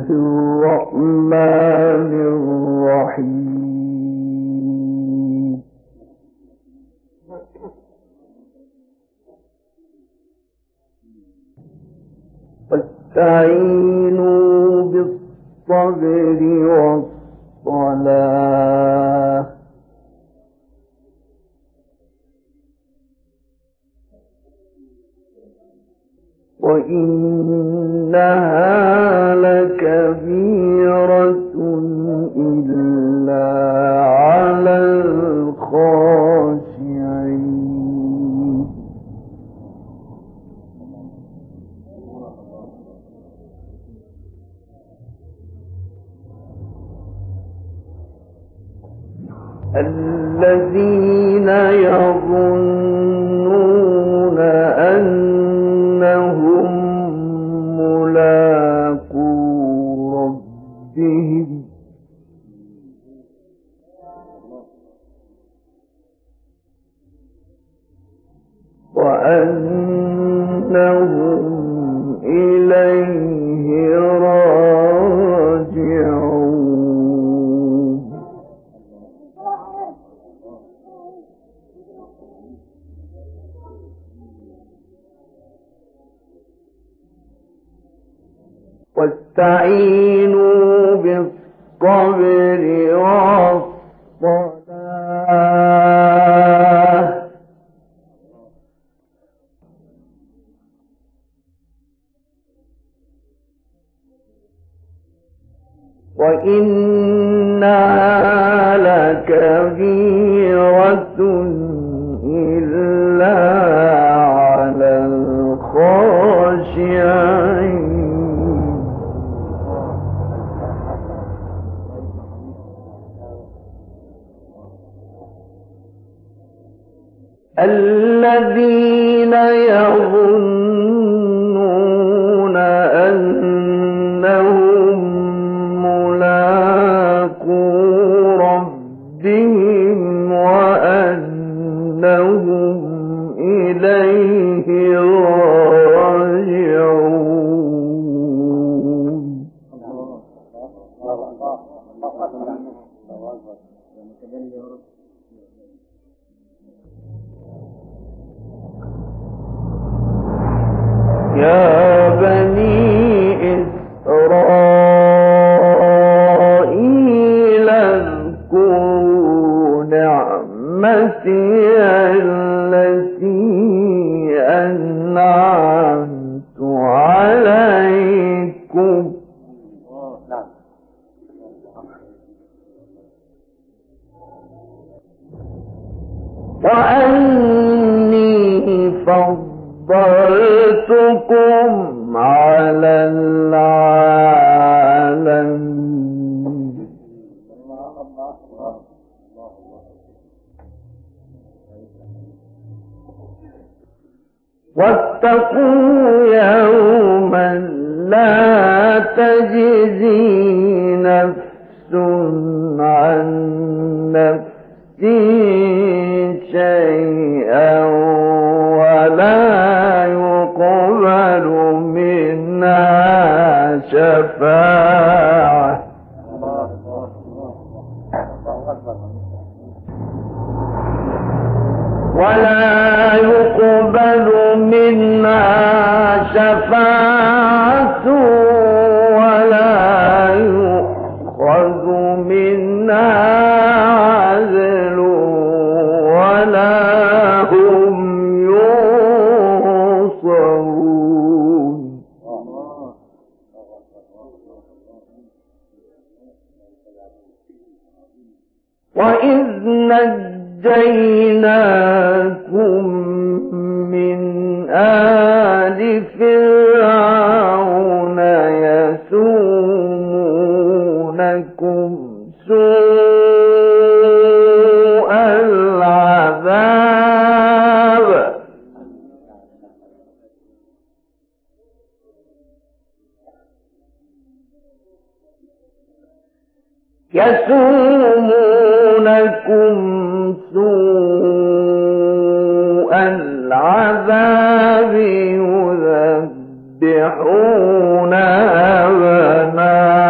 الرحمن الرحيم واستعينوا بالصبر والصلاة وإنها لكبيرة إلا على الخاشعين الذين يظنون أنهم ملاقو ربهم وأنهم إليه راجعون واستعينوا بالصبر والصلاة وإنها لكبيرة إلا على الخاشعين الذين يظنون أنهم ملاقو ربهم وأنهم إليه راجعون يا بني إسرائيل اذكروا نعمتي التي أنعمت عليكم وأني فضلتكم على العالمين واتقوا يوما لا تجزي نفس عن نفس شيئا ولا يقبل منها شفاعة ولا يؤخذ منها عدل ولا هم ينصرون وإذ نجيناكم من آل فرعون يسومونكم سوء العذاب يذبحون أبناءكم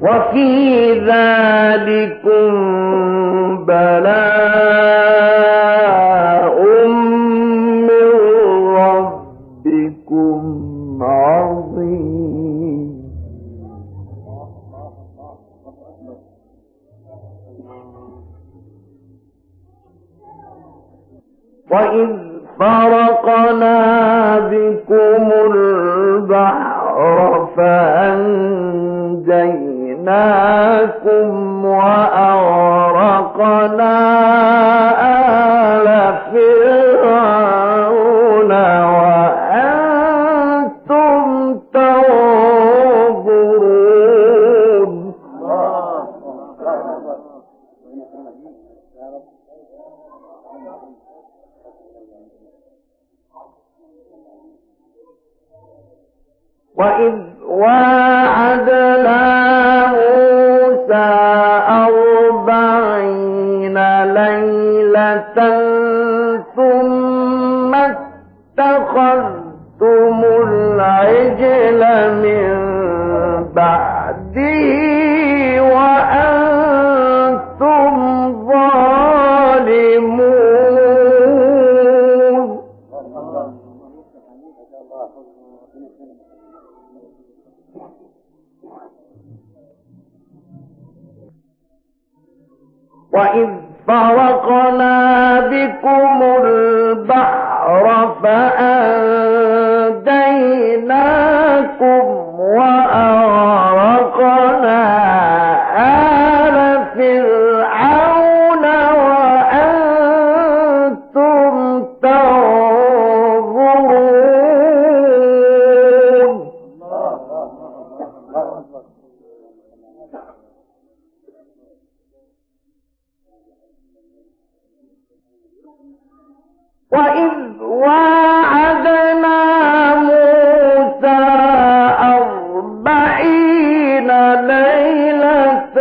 وفي ذلكم بلاء من ربكم عظيم. وإذ فرقنا بكم البحر فأنجيناكم وأغرقنا آل فرعون وأنتم تنظرون. وإذ واعدنا موسى 40 ليلة ثم اتخذتم العجل من بعده وأنتم ظالمون. وإذ فرقنا بكم البحر فأنجيناكم وأغرقنا آل فرعون وأنتم تنظرون. وإذ واعدنا موسى 40 ليلة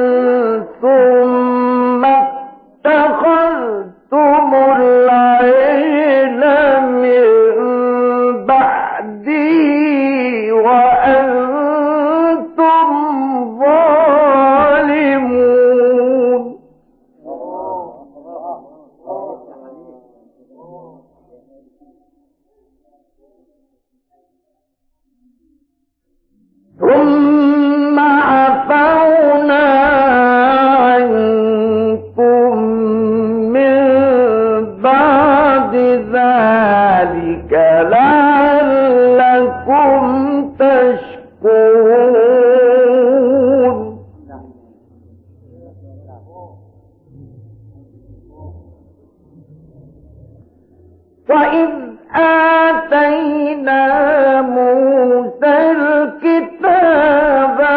ثم اتخذتم العجل من بعده وأنتم ظالمون. ثم عفونا عنكم من بعد ذلك لعلكم تشكرون. وإذ آتينا موسى الكتاب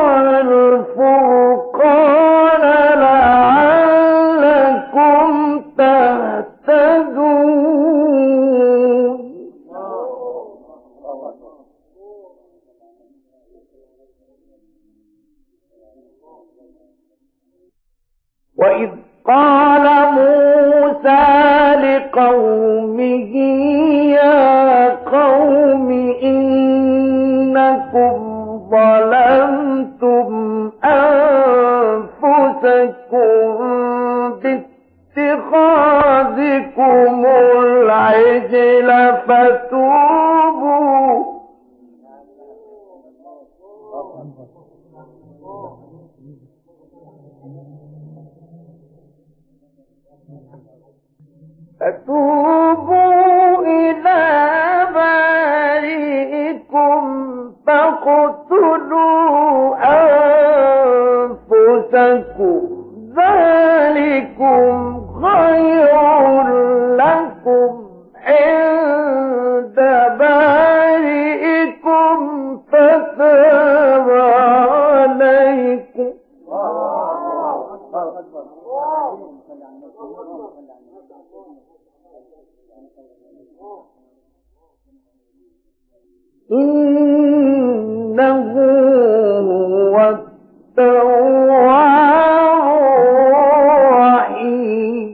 والفرقان لعلكم تهتدون. وإذ قال موسى لقومه يا قوم إنكم ظلمتم أنفسكم باتخاذكم العجل فتوبوا إلى بارئكم فاقتلوا أنفسكم ذلكم خير لكم عند بارئكم فتاب عليكم. إنه هو التواب الرحيم.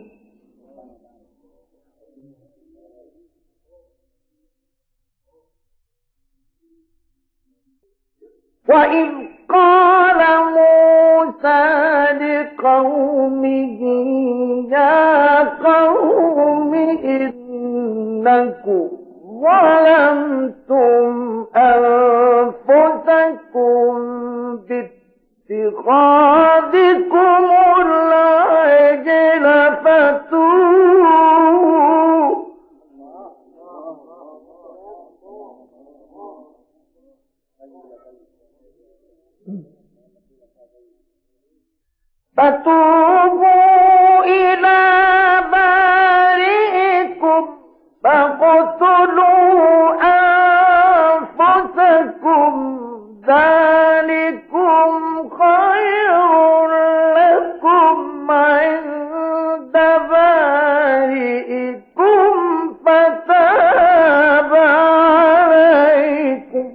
وإذ قال موسى لقومه يا قوم إنكم ظلمتم أنفسكم باتخاذكم العجل فتوبوا إلى بارئكم فاقتلوا أنفسكم ذلكم خير لكم عند بارئكم فتاب عليكم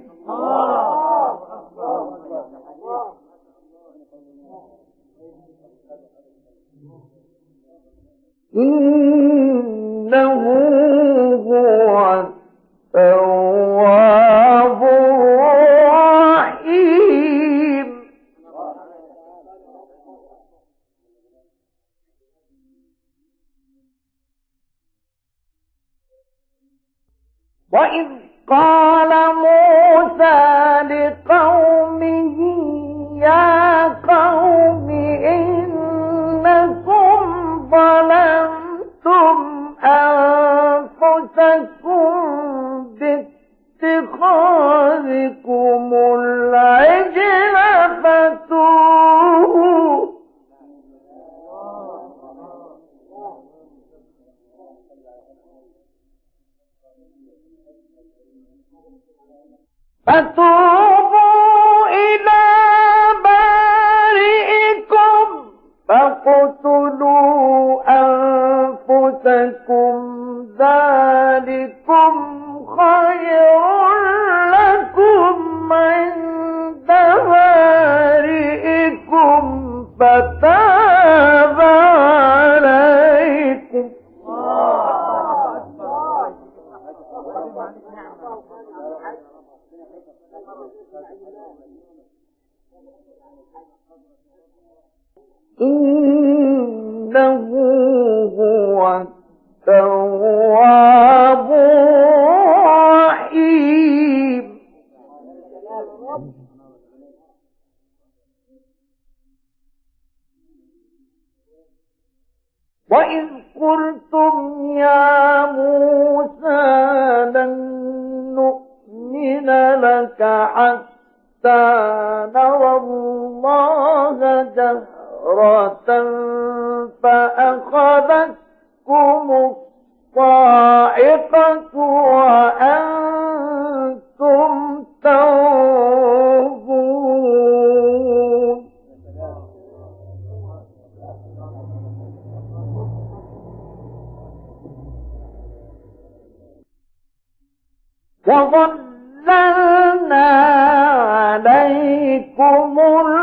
إنه هو التواب الرحيم. وإذ قال موسى لقومه يا قوم إنكم ظلمتم أنفسكم باتخاذكم العجل فتوبوا إلى بارئكم فاقتلوا أنفسكم ذلكم خير لكم عند بارئكم فتاب عليكم إنه هو التواب الرحيم. وإذ قلتم يا موسى لن نؤمن لك حتى نرى الله جهرة فأخذتكم الصاعقة وأنتم تنظرون وظللنا عليكم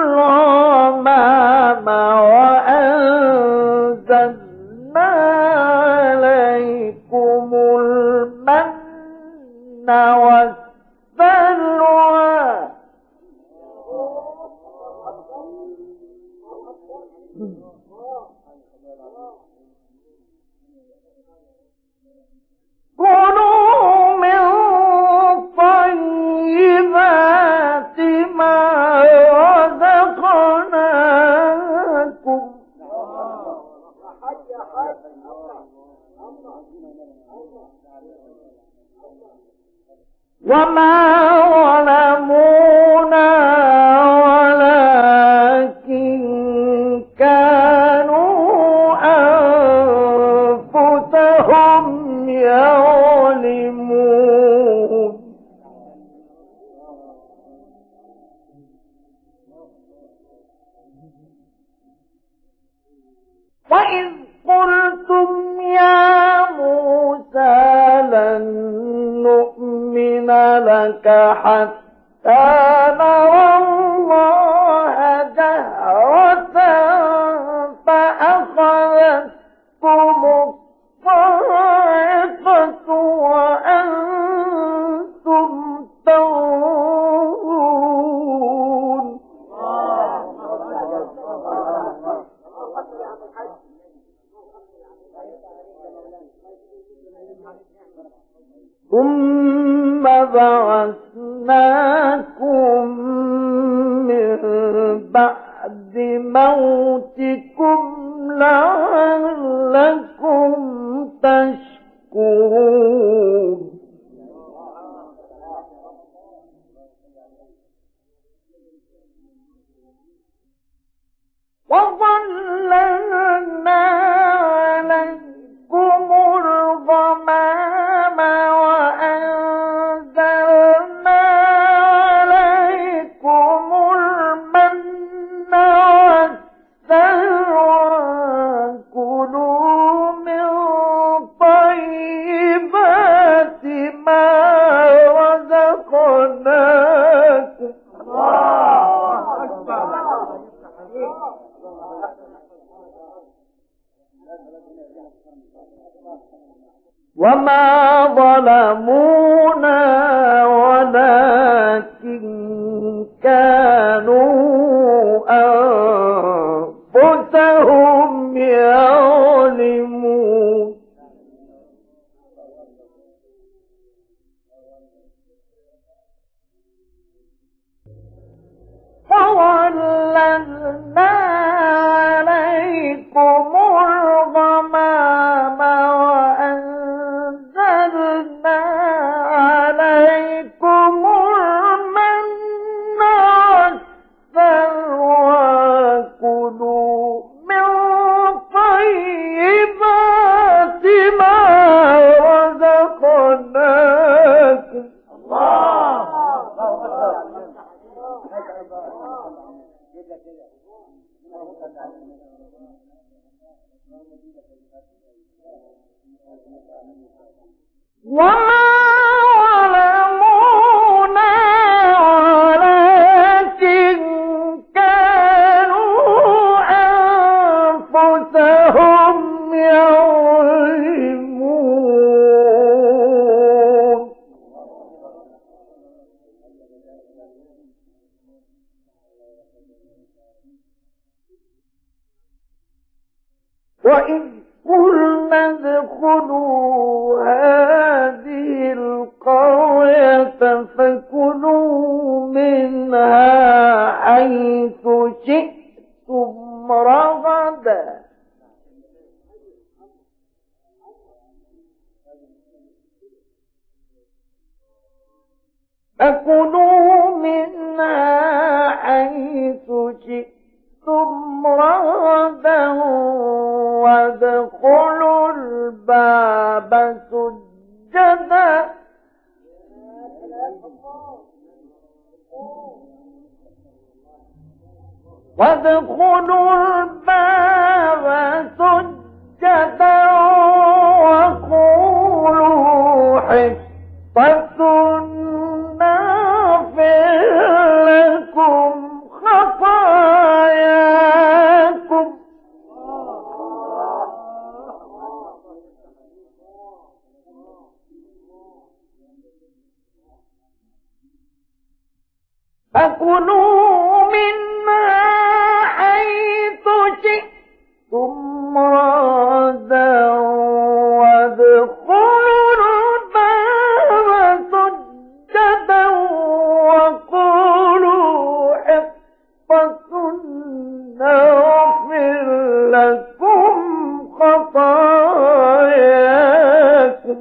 الغمام وأنزلنا عليكم المن والسلوى كلوا من طيبات ما رزقناكم وما ظلمونا ولكن كانوا أنفسهم يظلمون وإذ قلتم يا موسى لن نؤمن لك حتى نرى الله جهرة فأخذتكم الصاعقة وأنتم تنظرون ثم بعثناكم من بعد موتكم لعلكم تشكرون وظللنا عليكم الغمام وأنزلنا عليكم المن والسلوى كلوا من طيبات ما رزقناكم وما ظلمونا ولكن كانوا أنفسهم يظلمون وظللنا عليكم الغمام وأنزلنا عليكم المن والسلوى كلوا من طيبات ما رزقناكم وما ظلمونا ولكن كانوا أنفسهم يظلمون وإذ قلنا ادخلوا هذه القرية فكلوا منها حيث شئتم رغدا فكلوا منها حيث شئتم رغدا وادخلوا الباب سجدا وقولوا حطة نغفر لكم خطاياكم فكلوا منها حيث شئتم رغدا وادخلوا الباب سجدا وقولوا حطة نغفر لكم خطاياكم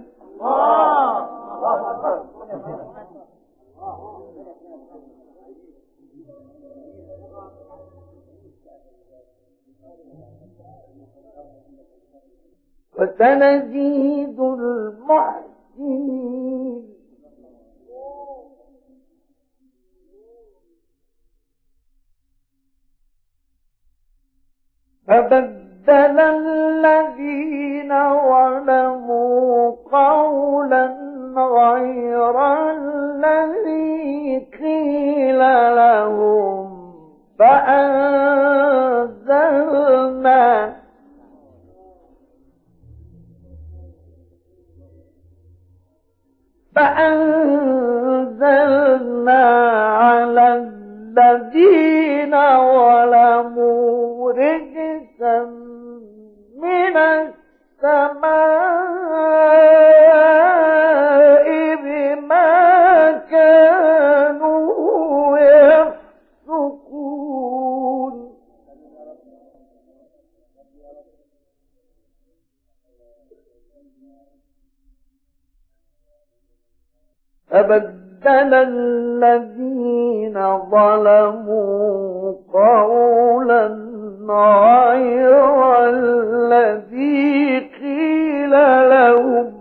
وسنزيد المحسنين فبدل الذين ظلموا قولا غير الذي قيل لهم فأنزلنا على الذين ظلموا رجسا من السماء فبدل الذين ظلموا قولا غير الذي قيل لهم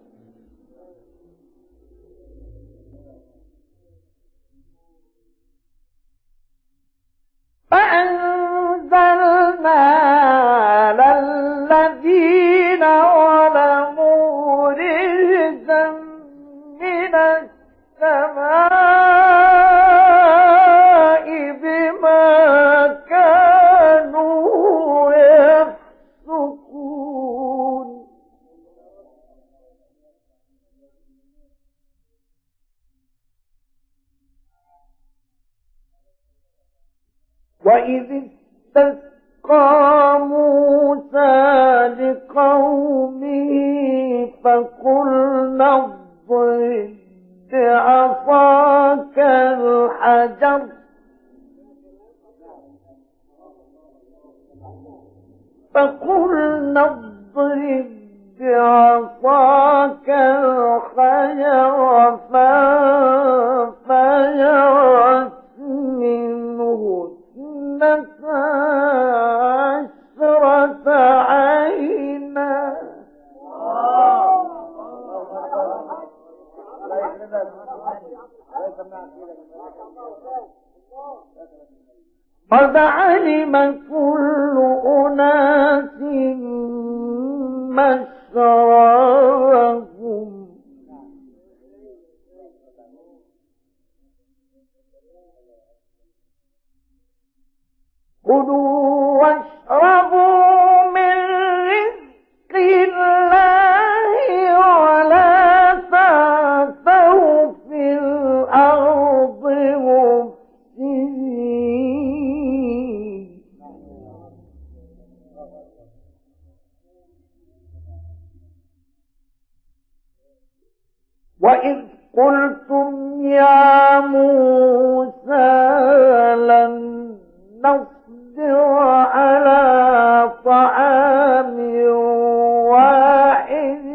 فأنزلنا على الذين ظلموا رجزا من السماء بما كانوا يفسقون وإذ استسقى موسى لقومه فقلنا اضرب بعصاك الحجر بعصاك الحجر فانفجرت منه اثنتا عشرة عينا قد علم كل أناس مشربهم كلوا واشربوا من رزق الله ولا تعثوا في الأرض مفسدين وإذ قلتم يا موسى لن نصبر على طعام واحد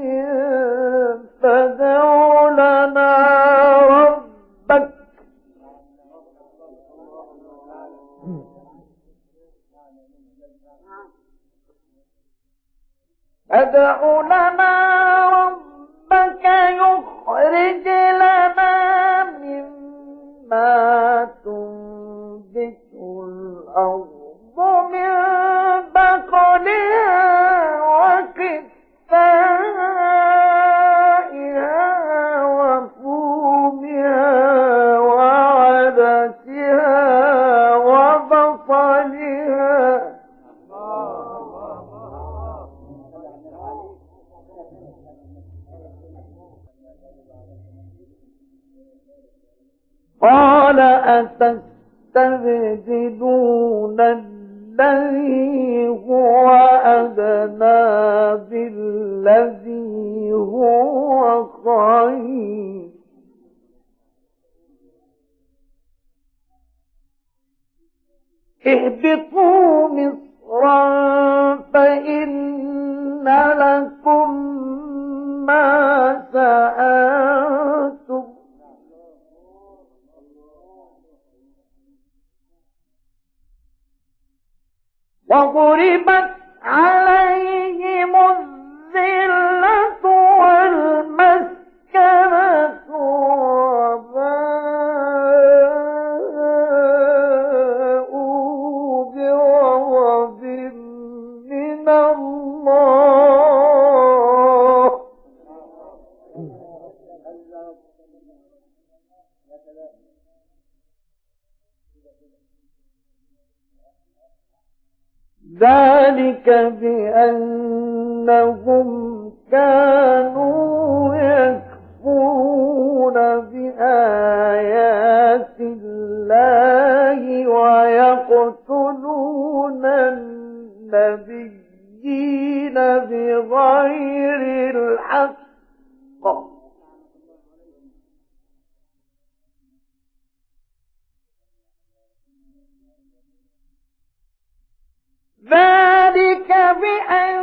فادع لنا ربك يخرج لنا مما تنبت الأرض من بقلها وقثائها وفومها وعدسها وبصلها قال أتستبدلون الذي هو أدنى بالذي هو خير اهبطوا مصرا فإن لكم ما سألتم وضربت عليهم الذلة والمسكنة وباءوا بغضب من الله ذلك بأنهم كانوا يكفرون بآيات الله ويقتلون النبيين بغير الحق ذلك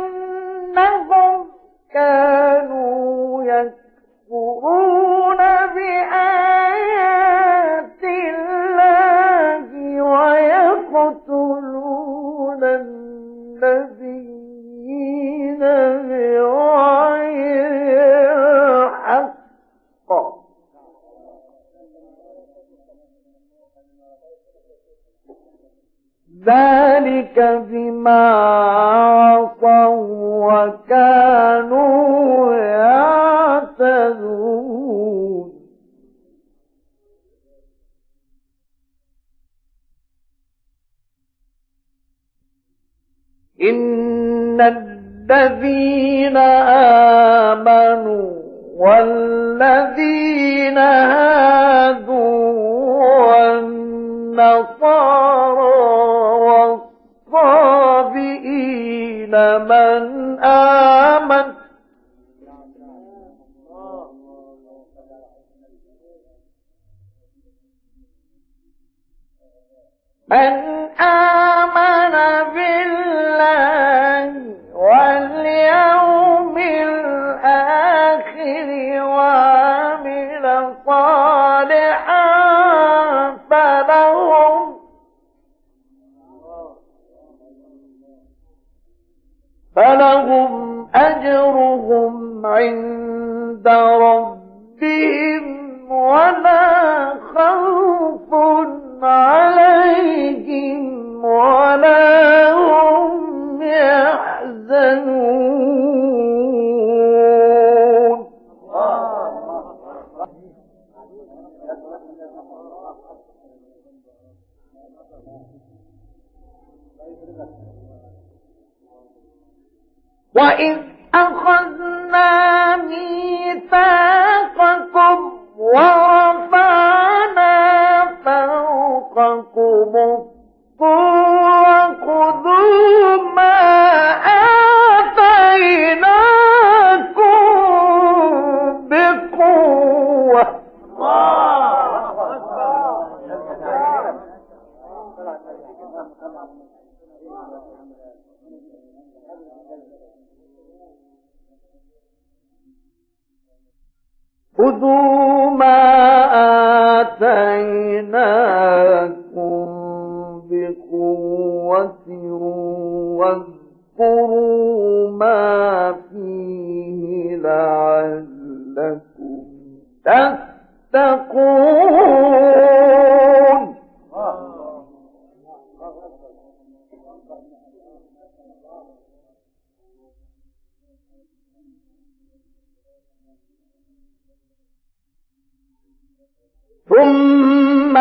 بأنهم كانوا يكفرون بآيات الله ويقتلون النبيين بغير الحق ذلك بما عصوا وكانوا يعتدون إن الذين آمنوا والذين هادوا والنصارى والصابئين من آمن بالله واليوم الآخر وعمل صالحا فلهم أجرهم عند ربهم ولا خوف عليهم ولا هم يحزنون وإذ أخذنا ميثاقكم ورفعنا فوقكم الطور خذوا ما آتيناكم بقوة خذوا ما آتيناكم بقوة واذكروا ما فيه لعلكم تتقون ثم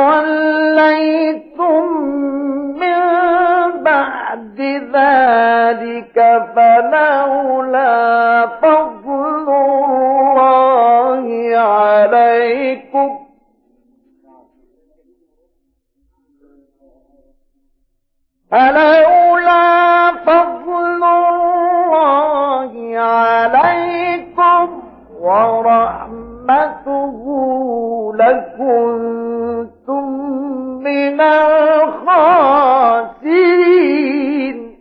توليتم من بعد ذلك فلولا فضل الله عليكم ورحمته لكنتم من الخاسرين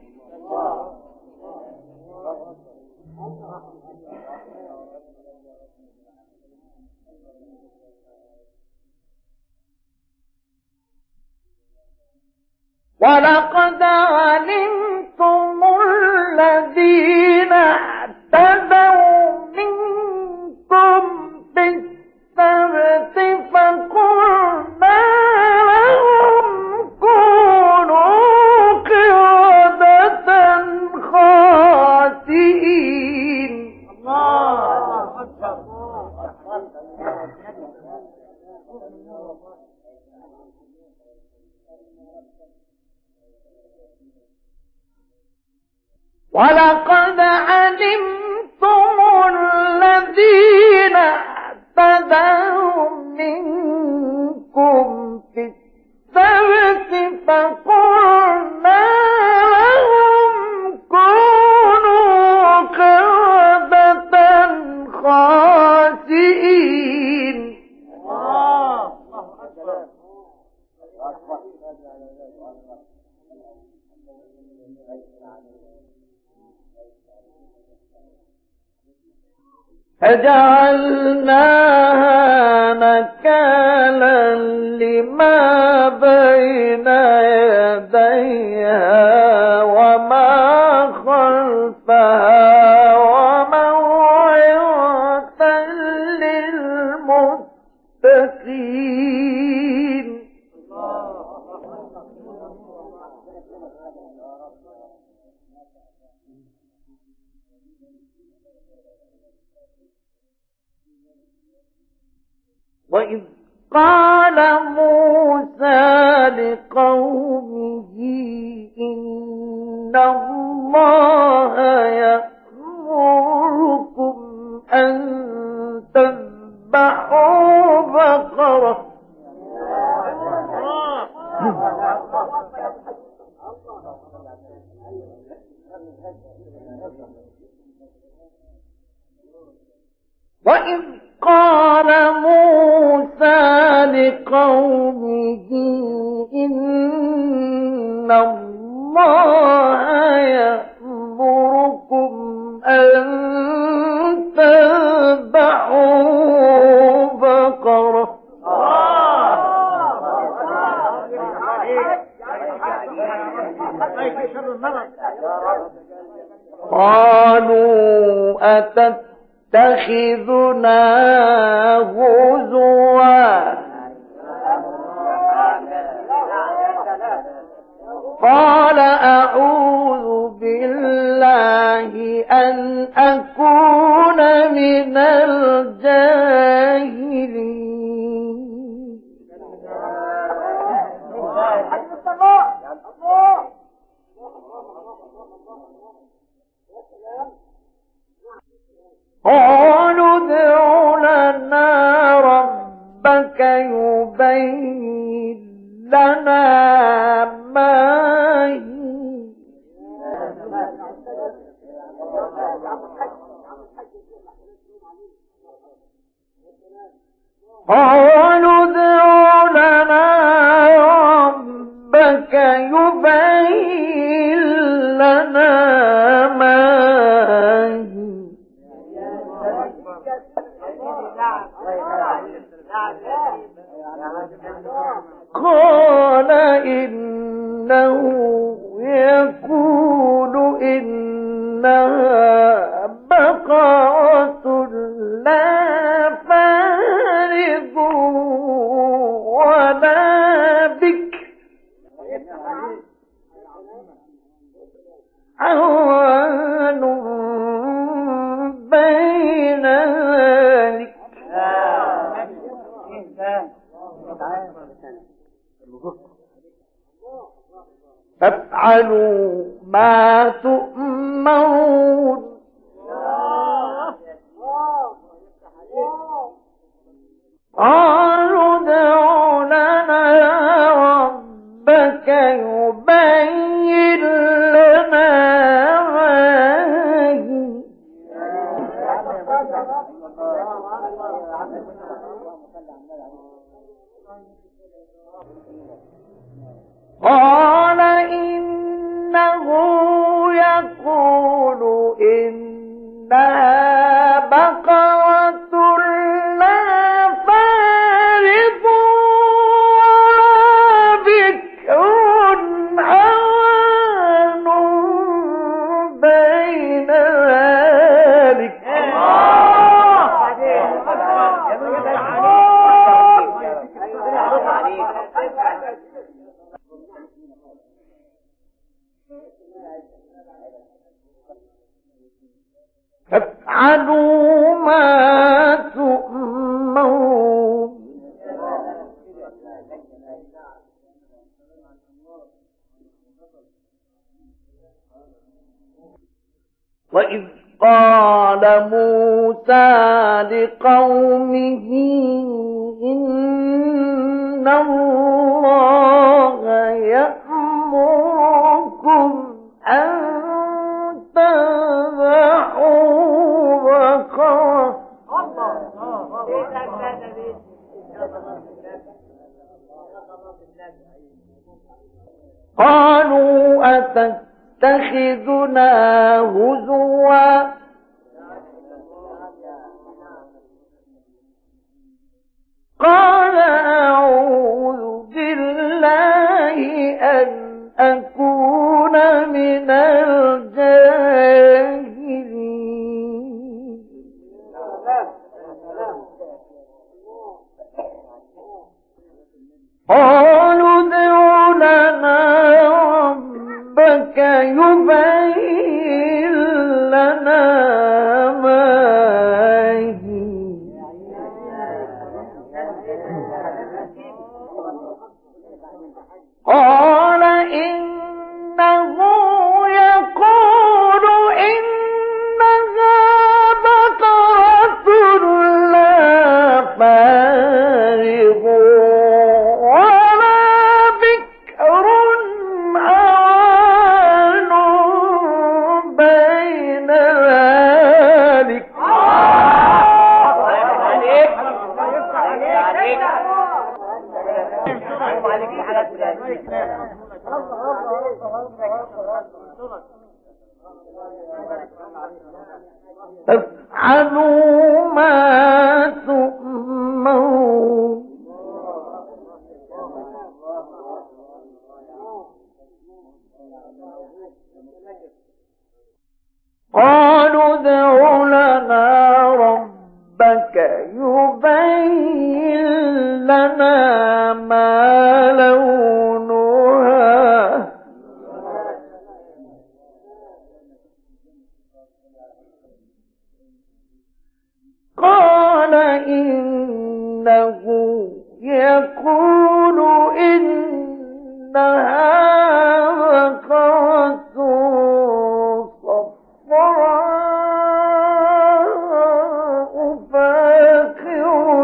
ولقد علمتم الذين اعتدوا منكم في السبت فقلنا لهم كونوا قردة خاسئين ولقد علمتم الذين اعتدوا منكم في السبت فقلنا لهم كونوا قردة خاسئين فجعلناها نكالا لما بين يديها وما خلفها وموعظة للمتقين. وإذ قال موسى لقومه إن الله يأمركم أن تذبحوا بقرة وإذ قال موسى لقومه إن الله يأمركم أن تذبحوا بقرة قالوا أتتخذنا هزوا قال أعوذ بالله أن أكون من الجاهلين. قالوا ادع لنا ربك يبين لنا ما هي قالوا ادع لنا ربك يبين لنا ما هي قال إنه يقول إنها بقرة لا فارض ولا بكر عوان بين ذلك فافعلوا ما تؤمرون. قالوا ادع لنا ربك يبين لنا ما هي قال إنه يقول إنها بقرة لا فارض ولا بكر عوان بين ذلك فافعلوا ما تؤمرون. وإذ قال موسى لقومه إن الله يأمركم أن تذبحوا بقرة قالوا أتتخذنا هزوا فافعلوا ما تؤمرون قالوا ادع لنا ربك يبين لنا ما لونها قال إنه يقول إنها بقرة صفراء فاقع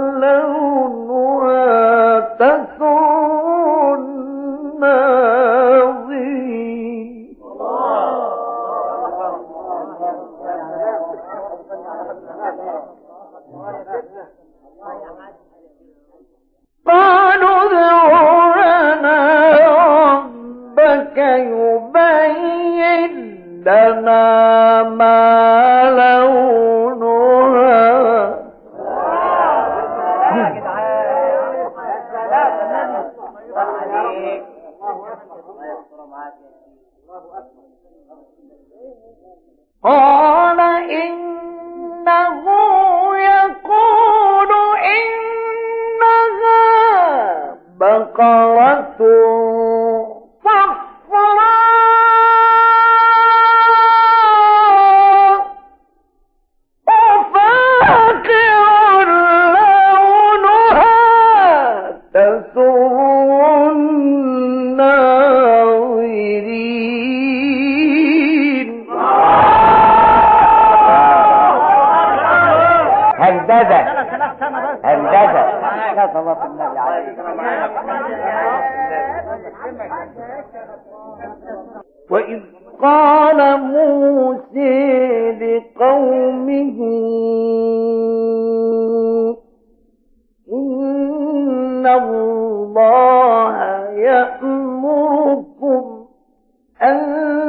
لونها تسر الناظرين قالوا ادع لنا ربك يبين لنا ما لونها قال إنه يقول إنها بقرة صفراء فاقع لونها تسر الناظرين هندسة لا صلاة النبي عليه. وإذ قال موسى لقومه إن الله يأمركم أن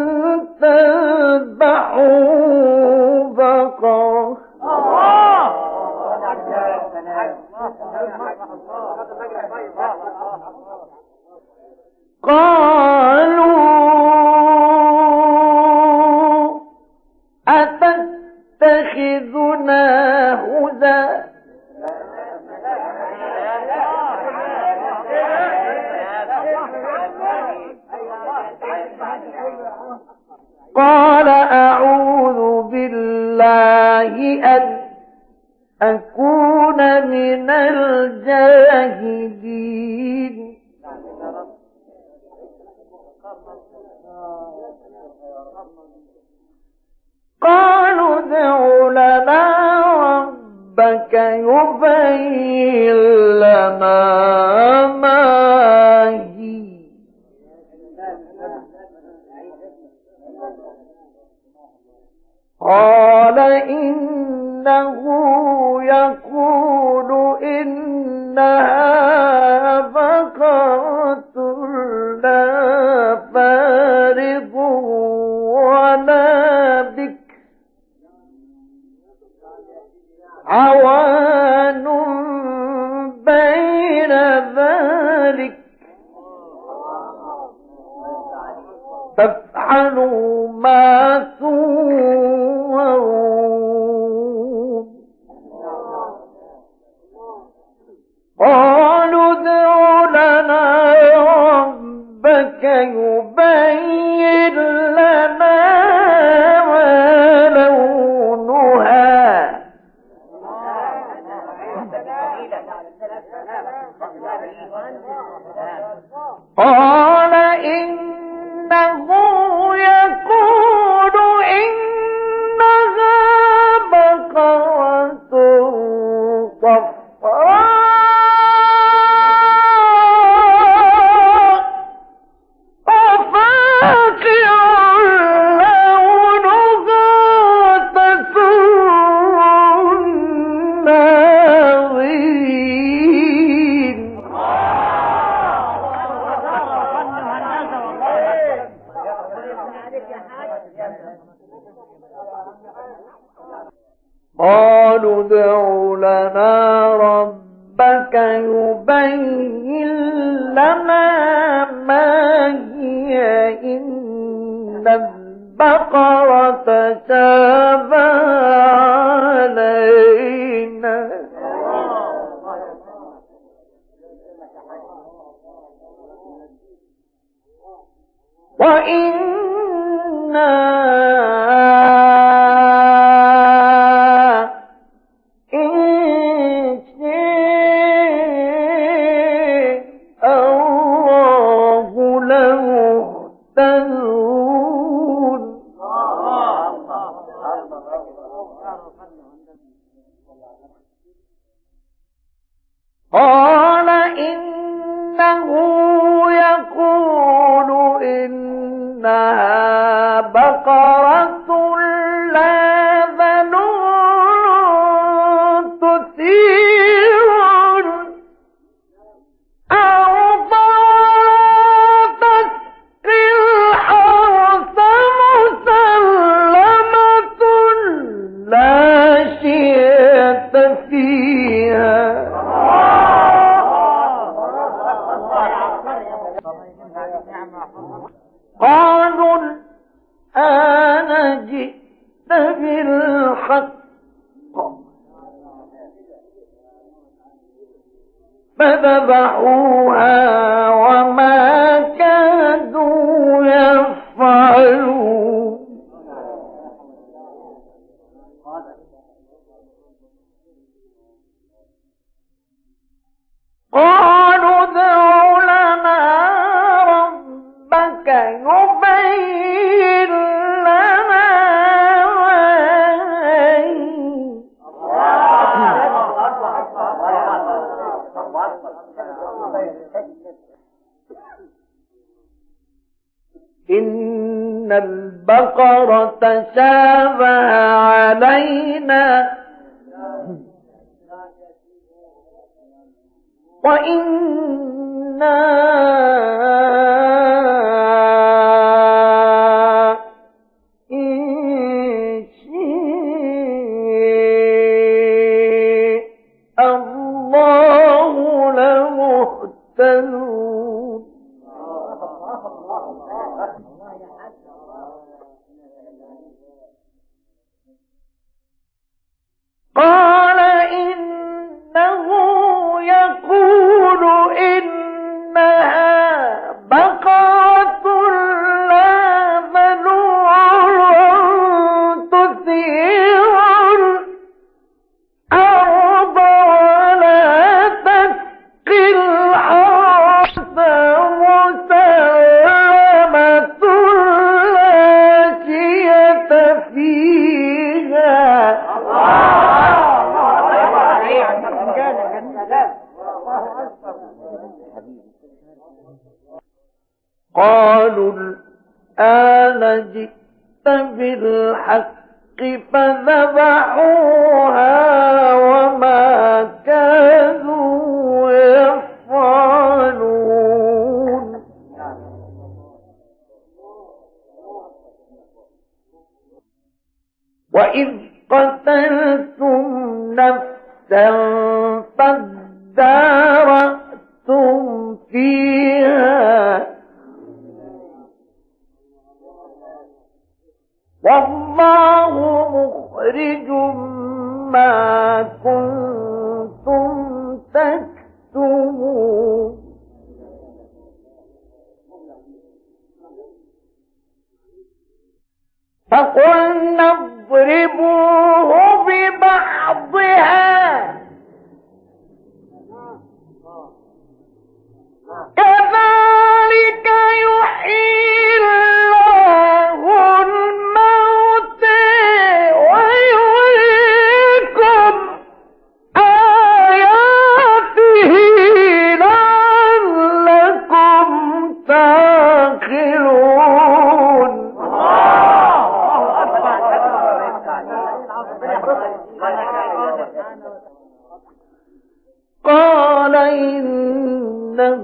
تذبحوا بقرة قالوا أتتخذنا هزوا قال أعوذ بالله أن أكون من الجاهلين قالوا ادع لنا ربك يبين لنا ما هي قال إنه يقول إنها بقرة لا فارض ولا بكر عوان بين ذلك فافعلوا ما تؤمرون قالوا ادع لنا ربك يبين لنا ما لونها قال إنه يقول إنها بقرة صفراء فاقع لونها تسر الناظرين قالوا ادع لنا ربك يبين لنا ما هي إن البقرة تشابه علينا وإنا إن شاء الله لمهتدون قال إنه يقول إنها بقرة لا ذلول تثير الأرض تسقي الحرث مسلمة لا شية فيها قالوا الآن جئت بالحق فذبحوها وما كادوا يفعلون قالوا ادع لنا ربك يبين لنا إن البقرة تشابه علينا وإنا إن شاء الله لمهتدون قال إنه يقول إنها بقرة لا ذلول تثير الأرض ولا تسقي الحرث مسلمة لا شية فيها قالوا الآن جئت بالحق فذبحوها وما كانوا يفعلون وإذ قتلتم نفسا فادارأتم فيها والله مخرج ما كنتم تكتمون فقلنا اضربوه ببعضها كذلك يحيي الله الموتى ويريكم آياته لعلكم تعقلون قال إنه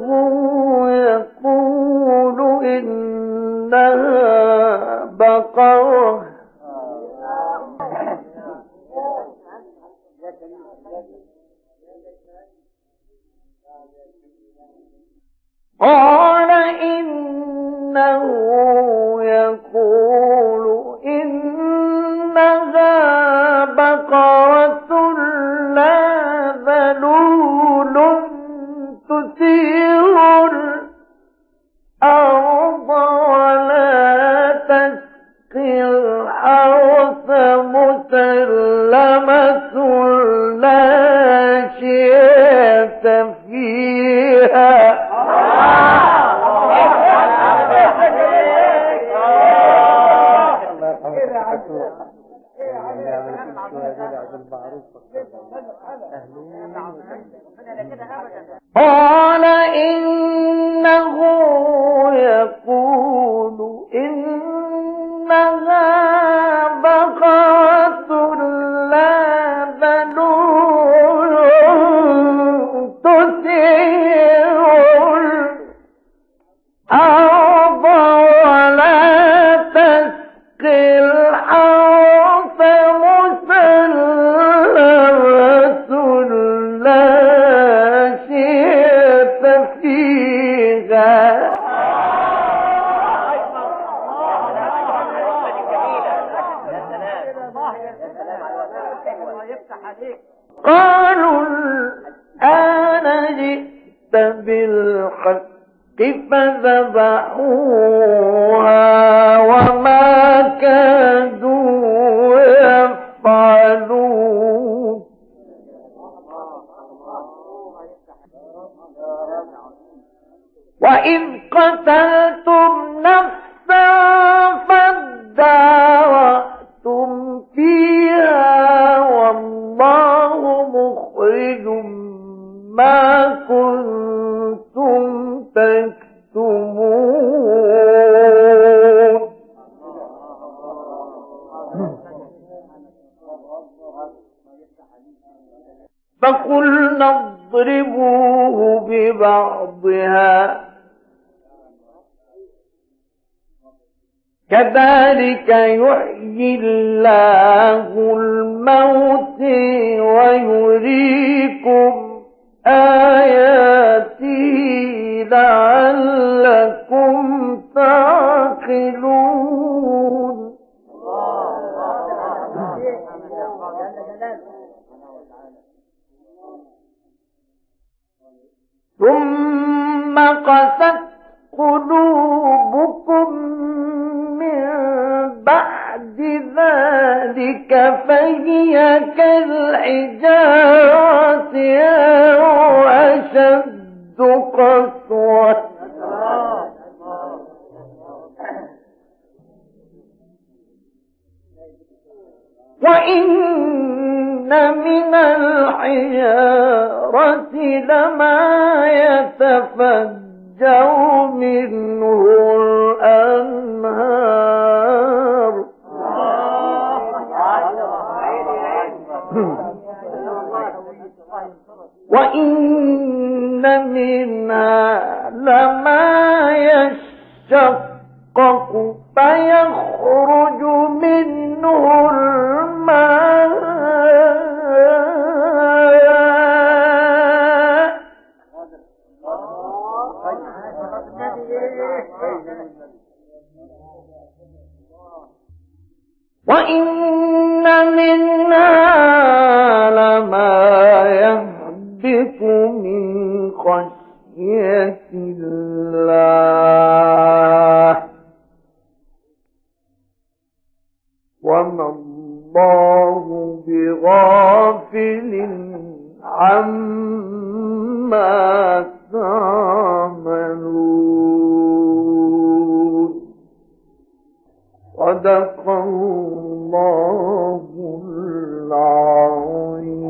يقول إنها بقرة قال إنه يقول إنها بقرة لا ذلول تثير الأرض ولا تسقي الحرث مسلمة لا شية فيها. قال إنه يقول إنها بقرة لا ذلول تثير الأرض ولا تسقي الحرث مسلمة لا شية فيها. قالوا الآن جئت بالحق فذبحوها وما كادوا يفعلون. وإذ قتلتم نفسا فادارأتم فيها والله مخرج ما كنتم تكتمون. فقلنا اضربوه ببعضها كذلك يحيي الله الموت ويريكم آياته لعلكم تعقلون. ثم قست قلوبكم من بعد ذلك فهي كالحجارة أو أشد قسوة. وإن من الحجارة لما يتفجر منه الأنهار وإن منها لما يشقق فيخرج منه الماء وإن منها لما يهبط من خشية الله وما الله بغافل عما تعملون. صدق الله العظيم.